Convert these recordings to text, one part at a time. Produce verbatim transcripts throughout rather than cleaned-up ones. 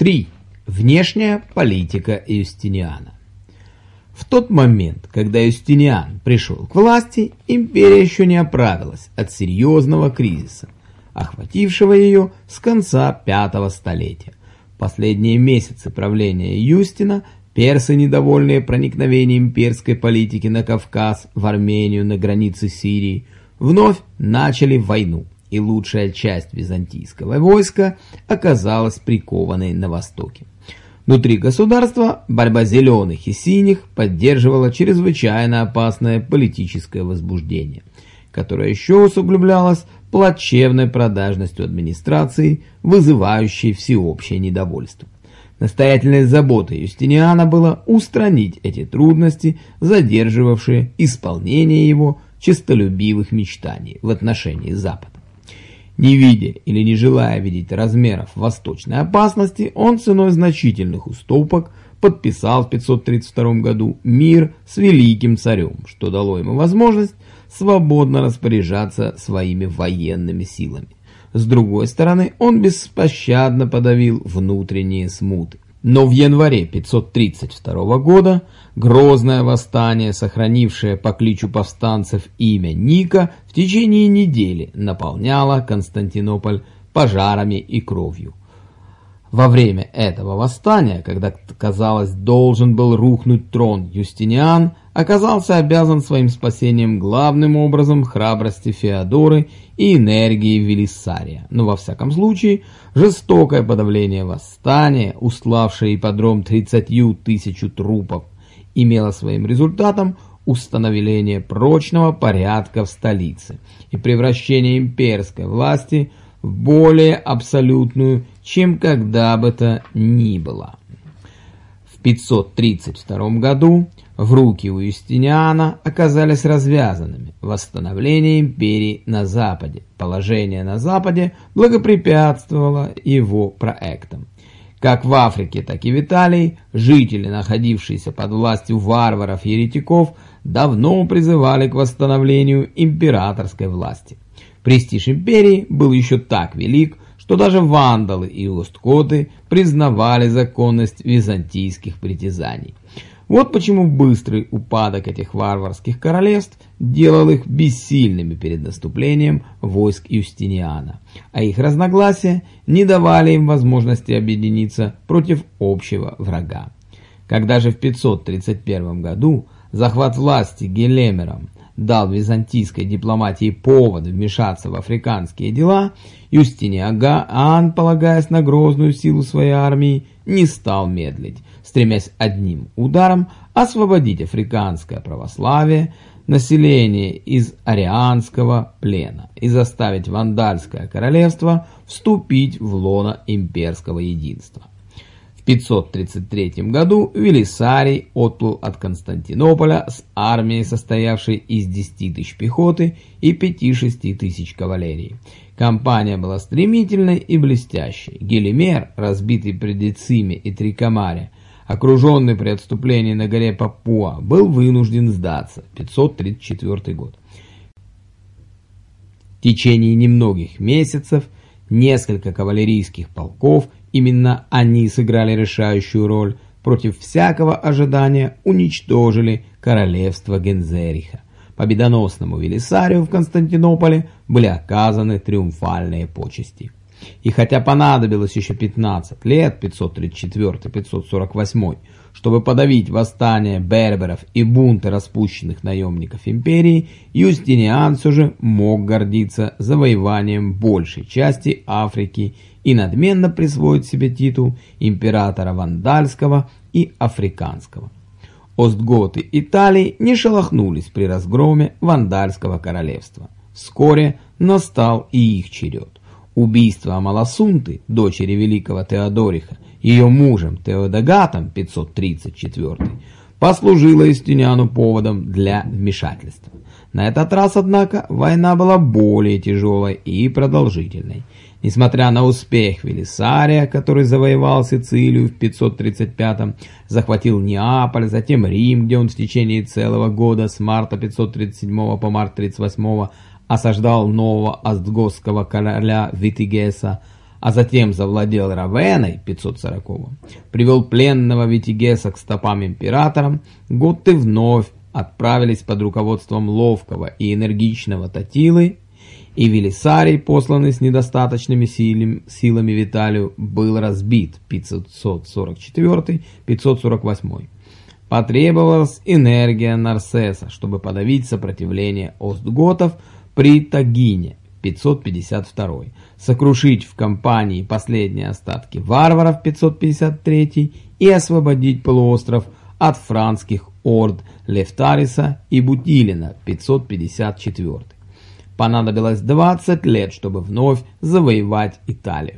три. Внешняя политика Юстиниана. В тот момент, когда Юстиниан пришел к власти, империя еще не оправилась от серьезного кризиса, охватившего ее с конца пятого столетия. В последние месяцы правления Юстина персы, недовольные проникновением имперской политики на Кавказ, в Армению, на границе Сирии, вновь начали войну, и лучшая часть византийского войска оказалась прикованной на востоке. Внутри государства борьба зеленых и синих поддерживала чрезвычайно опасное политическое возбуждение, которое еще усугублялось плачевной продажностью администрации, вызывающей всеобщее недовольство. Настоятельной заботой Юстиниана было устранить эти трудности, задерживавшие исполнение его честолюбивых мечтаний в отношении Запада. Не видя или не желая видеть размеров восточной опасности, он ценой значительных уступок подписал в пятьсот тридцать втором году мир с великим царем, что дало ему возможность свободно распоряжаться своими военными силами. С другой стороны, он беспощадно подавил внутренние смуты. Но в январе пятьсот тридцать второго года грозное восстание, сохранившее по кличу повстанцев имя Ника, в течение недели наполняло Константинополь пожарами и кровью. Во время этого восстания, когда, казалось, должен был рухнуть трон, Юстиниан оказался обязан своим спасением главным образом храбрости Феодоры и энергии Велисария. Но во всяком случае, жестокое подавление восстания, уславшее ипподром тридцатью тысячу трупов, имело своим результатом установление прочного порядка в столице и превращение имперской власти в более абсолютную, чем когда бы то ни было. В пятьсот тридцать втором году в руки у Юстиниана оказались развязанными восстановление империи на Западе. Положение на Западе благопрепятствовало его проектам. Как в Африке, так и в Италии жители, находившиеся под властью варваров-еретиков, давно призывали к восстановлению императорской власти. Престиж империи был еще так велик, что даже вандалы и остготы признавали законность византийских притязаний. Вот почему быстрый упадок этих варварских королевств делал их бессильными перед наступлением войск Юстиниана, а их разногласия не давали им возможности объединиться против общего врага. Когда же в пятьсот тридцать первом году захват власти Гелемером дал византийской дипломатии повод вмешаться в африканские дела, Юстиниан, полагаясь на грозную силу своей армии, не стал медлить, стремясь одним ударом освободить африканское православие, население из арианского плена и заставить вандальское королевство вступить в лоно имперского единства. В пятьсот тридцать третьем году Велисарий отплыл от Константинополя с армией, состоявшей из десяти тысяч пехоты и пяти-шести тысяч кавалерии. Кампания была стремительной и блестящей. Гелимер, разбитый при Дециме и Трикомаре, окруженный при отступлении на горе Папуа, был вынужден сдаться. пятьсот тридцать четвёртый год. В течение немногих месяцев несколько кавалерийских полков, именно они сыграли решающую роль, против всякого ожидания уничтожили королевство Гензериха. Победоносному Велисарию в Константинополе были оказаны триумфальные почести. И хотя понадобилось еще пятнадцать лет, пятьсот тридцать четвёртый — пятьсот сорок восьмой, чтобы подавить восстание берберов и бунты распущенных наемников империи, Юстиниан все же мог гордиться завоеванием большей части Африки и надменно присвоить себе титул императора вандальского и африканского. Остготы Италии не шелохнулись при разгроме вандальского королевства. Вскоре настал и их черед. Убийство Амаласунты, дочери великого Теодориха, ее мужем Теодогатом пятьсот тридцать четвёртый, послужило Юстиниану поводом для вмешательства. На этот раз, однако, война была более тяжелой и продолжительной. Несмотря на успех Велисария, который завоевал Сицилию в пятьсот тридцать пятом, захватил Неаполь, затем Рим, где он в течение целого года с марта пятьсот тридцать седьмого по март тридцать восьмого осаждал нового остготского короля Витигеса, а затем завладел Равенной пятьсот сороковым, привел пленного Витигеса к стопам императора, готты вновь отправились под руководством ловкого и энергичного Татилы, и Велисарий, посланный с недостаточными силами, силами в Италию, был разбит пятьсот сорок четвёртый — пятьсот сорок восьмой. Потребовалась энергия Нарсеса, чтобы подавить сопротивление остготов при Тагине пятьсот пятьдесят второй, сокрушить в кампании последние остатки варваров пятьсот пятьдесят третий и освободить полуостров от франкских орд Лефтариса и Бутилина пятьсот пятьдесят четвёртый. Понадобилось двадцать лет, чтобы вновь завоевать Италию.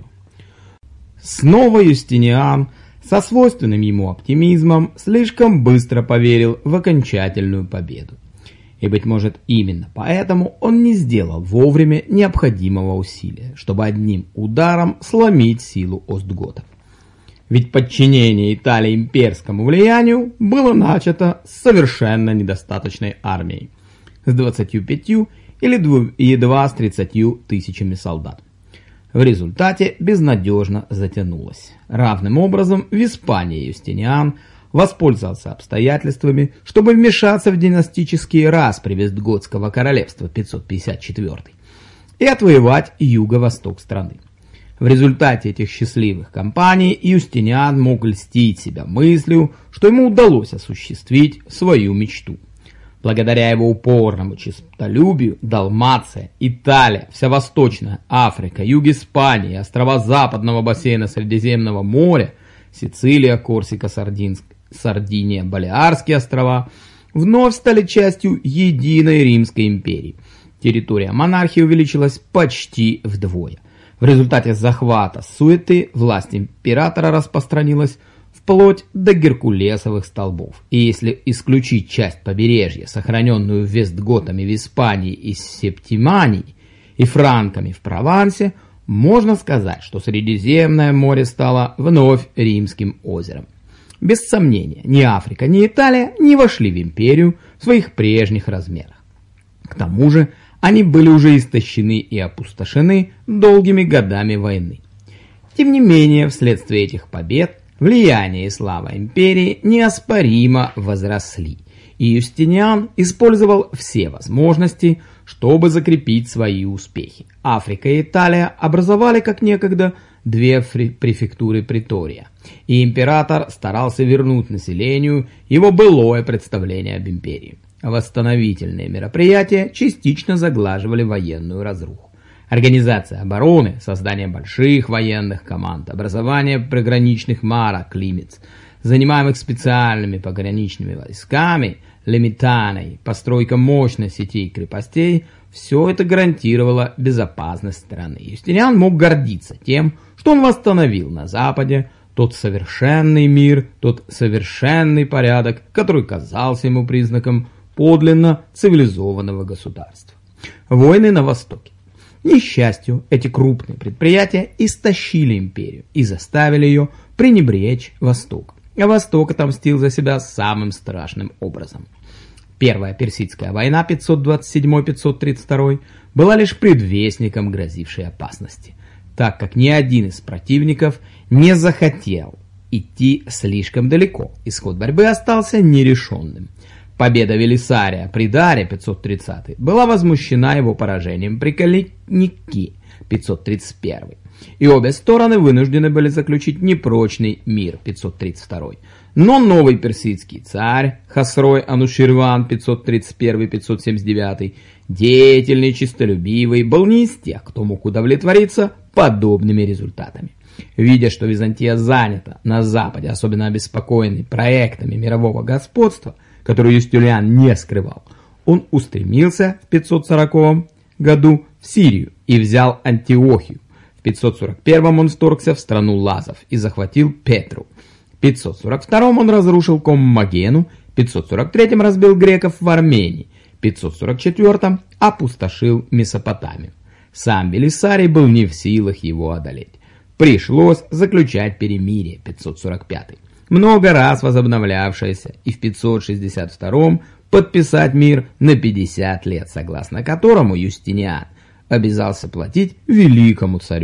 Снова Юстиниан со свойственным ему оптимизмом слишком быстро поверил в окончательную победу. И, быть может, именно поэтому он не сделал вовремя необходимого усилия, чтобы одним ударом сломить силу остготов. Ведь подчинение Италии имперскому влиянию было начато с совершенно недостаточной армией, с двадцатью пятью или едва с тридцатью тысячами солдат. В результате безнадежно затянулось. Равным образом в Испании Юстиниан воспользовался обстоятельствами, чтобы вмешаться в династические распри Вестготского королевства пятьсот пятьдесят четвёртый и отвоевать юго-восток страны. В результате этих счастливых кампаний Юстиниан мог льстить себя мыслью, что ему удалось осуществить свою мечту. Благодаря его упорному честолюбию Далмация, Италия, вся Восточная Африка, юг Испании, острова западного бассейна Средиземного моря, Сицилия, Корсика, Сардинск, Сардиния, Балеарские острова вновь стали частью единой Римской империи. Территория монархии увеличилась почти вдвое. В результате захвата суеты власть императора распространилась вплоть до Геркулесовых столбов. И если исключить часть побережья, сохраненную вестготами в Испании и Септимании и франками в Провансе, можно сказать, что Средиземное море стало вновь Римским озером. Без сомнения, ни Африка, ни Италия не вошли в империю в своих прежних размерах. К тому же, они были уже истощены и опустошены долгими годами войны. Тем не менее, вследствие этих побед, влияние и слава империи неоспоримо возросли, и Юстиниан использовал все возможности, чтобы закрепить свои успехи. Африка и Италия образовали, как некогда, две префектуры Претория, и император старался вернуть населению его былое представление об империи. Восстановительные мероприятия частично заглаживали военную разруху. Организация обороны, создание больших военных команд, образование приграничных марок, лимитс, занимаемых специальными пограничными войсками, лимитаной, постройка мощной сети крепостей – все это гарантировало безопасность страны. Юстиниан мог гордиться тем, что он восстановил на Западе тот совершенный мир, тот совершенный порядок, который казался ему признаком подлинно цивилизованного государства. Войны на Востоке. К несчастью, эти крупные предприятия истощили империю и заставили ее пренебречь Востоком. А Восток отомстил за себя самым страшным образом. Первая Персидская война пятьсот двадцать седьмой — пятьсот тридцать второй была лишь предвестником грозившей опасности, так как ни один из противников не захотел идти слишком далеко. Исход борьбы остался нерешенным. Победа Велисария при Даре пятьсот тридцатый была возмущена его поражением при Калиники пятьсот тридцать первый, и обе стороны вынуждены были заключить непрочный мир пятьсот тридцать второй. Но новый персидский царь Хасрой Ануширван пятьсот тридцать первый — пятьсот семьдесят девятый, деятельный, честолюбивый, был не из тех, кто мог удовлетвориться подобными результатами. Видя, что Византия занята на Западе, особенно обеспокоенный проектами мирового господства, который Юстиниан не скрывал, он устремился в пятьсот сороковом году в Сирию и взял Антиохию. В пятьсот сорок первом он вторгся в страну лазов и захватил Петру. В пятьсот сорок втором он разрушил Коммагену, в пятьсот сорок третьем разбил греков в Армении, в пятьсот сорок четвёртом опустошил Месопотамию. Сам Велисарий был не в силах его одолеть. Пришлось заключать перемирие пятьсот сорок пятый. Много раз возобновлявшееся, и в пятьсот шестьдесят втором подписать мир на пятьдесят лет, согласно которому Юстиниан обязался платить великому царю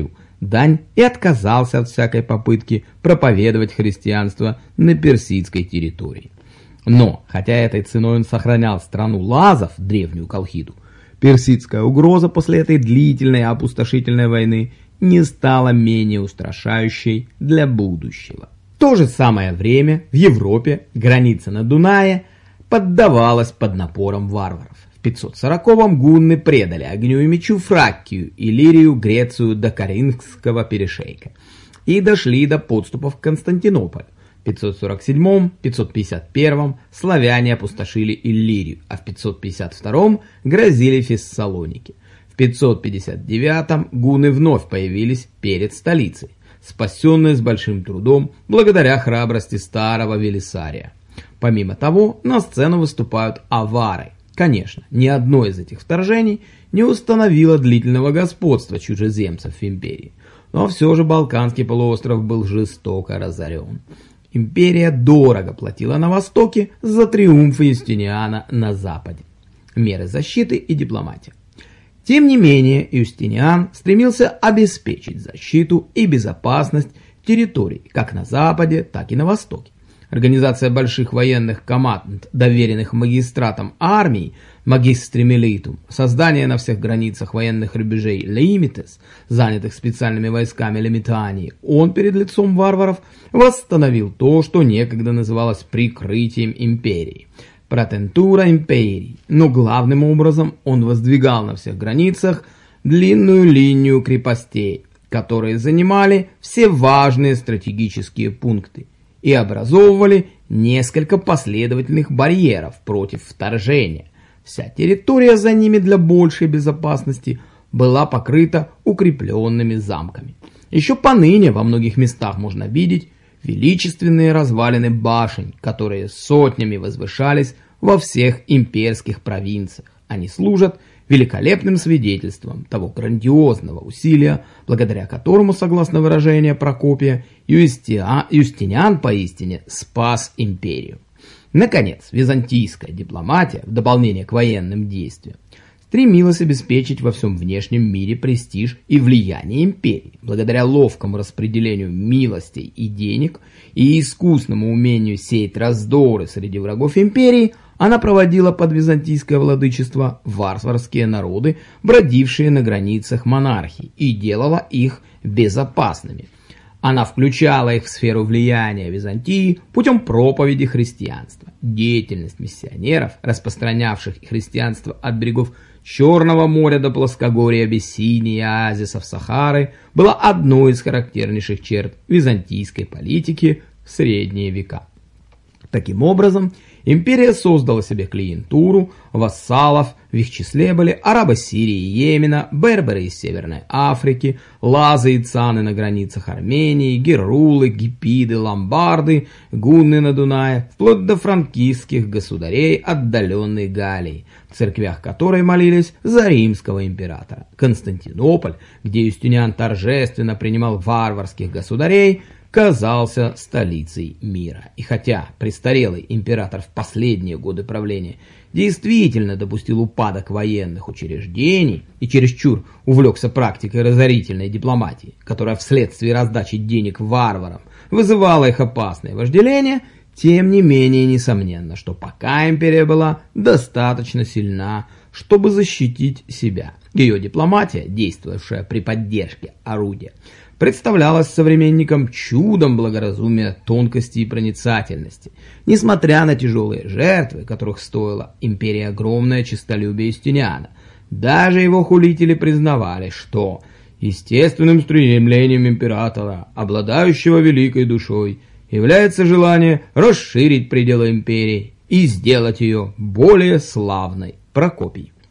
дань и отказался от всякой попытки проповедовать христианство на персидской территории. Но, хотя этой ценой он сохранял страну лазов, древнюю Колхиду, персидская угроза после этой длительной опустошительной войны не стала менее устрашающей для будущего. В то же самое время в Европе граница на Дунае поддавалась под напором варваров. В пятьсот сороковом гунны предали огню и мечу Фракию, Иллирию, Грецию до Каринского перешейка и дошли до подступов к Константинополю. В пятьсот сорок седьмом — пятьсот пятьдесят первом славяне опустошили Иллирию, а в пятьсот пятьдесят втором грозили Фессалоники. В пятьсот пятьдесят девятом гунны вновь появились перед столицей, спасенные с большим трудом благодаря храбрости старого Велисария. Помимо того, на сцену выступают авары. Конечно, ни одно из этих вторжений не установило длительного господства чужеземцев в империи, но все же Балканский полуостров был жестоко разорен. Империя дорого платила на Востоке за триумфы Юстиниана на Западе. Меры защиты и дипломатия. Тем не менее, Юстиниан стремился обеспечить защиту и безопасность территорий как на Западе, так и на Востоке. Организация больших военных команд, доверенных магистратам армии, магистри милитум, создание на всех границах военных рубежей лимитес, занятых специальными войсками лимитании, он перед лицом варваров восстановил то, что некогда называлось прикрытием империи. Протентура империи, но главным образом он воздвигал на всех границах длинную линию крепостей, которые занимали все важные стратегические пункты и образовывали несколько последовательных барьеров против вторжения. Вся территория за ними для большей безопасности была покрыта укрепленными замками. Еще поныне во многих местах можно видеть величественные развалины башен, которые сотнями возвышались во всех имперских провинциях. Они служат великолепным свидетельством того грандиозного усилия, благодаря которому, согласно выражению Прокопия, Юстиа, Юстиниан поистине спас империю. Наконец, византийская дипломатия, в дополнение к военным действиям, стремилась обеспечить во всем внешнем мире престиж и влияние империи. Благодаря ловкому распределению милостей и денег и искусному умению сеять раздоры среди врагов империи, она проводила под византийское владычество варварские народы, бродившие на границах монархии, и делала их безопасными. Она включала их в сферу влияния Византии путем проповеди христианства. Деятельность миссионеров, распространявших христианство от берегов Черного моря до плоскогорья Абиссинии и оазисов Сахары, была одной из характернейших черт византийской политики в средние века. Таким образом, империя создала себе клиентуру, вассалов, в их числе были арабы Сирии и Йемена, берберы из Северной Африки, лазы и цаны на границах Армении, герулы, гиппиды, ломбарды, гунны на Дунае, вплоть до франкистских государей отдаленной Галлии, в церквях которой молились за римского императора. Константинополь, где Юстиниан торжественно принимал варварских государей, казался столицей мира. И хотя престарелый император в последние годы правления действительно допустил упадок военных учреждений и чересчур увлекся практикой разорительной дипломатии, которая вследствие раздачи денег варварам вызывала их опасное вожделение, тем не менее несомненно, что пока империя была достаточно сильна, чтобы защитить себя. Ее дипломатия, действовавшая при поддержке орудия, представлялась современникам чудом благоразумия, тонкости и проницательности. Несмотря на тяжелые жертвы, которых стоила империя огромное честолюбие Юстиниана, даже его хулители признавали, что естественным стремлением императора, обладающего великой душой, является желание расширить пределы империи и сделать ее более славной. Прокопий.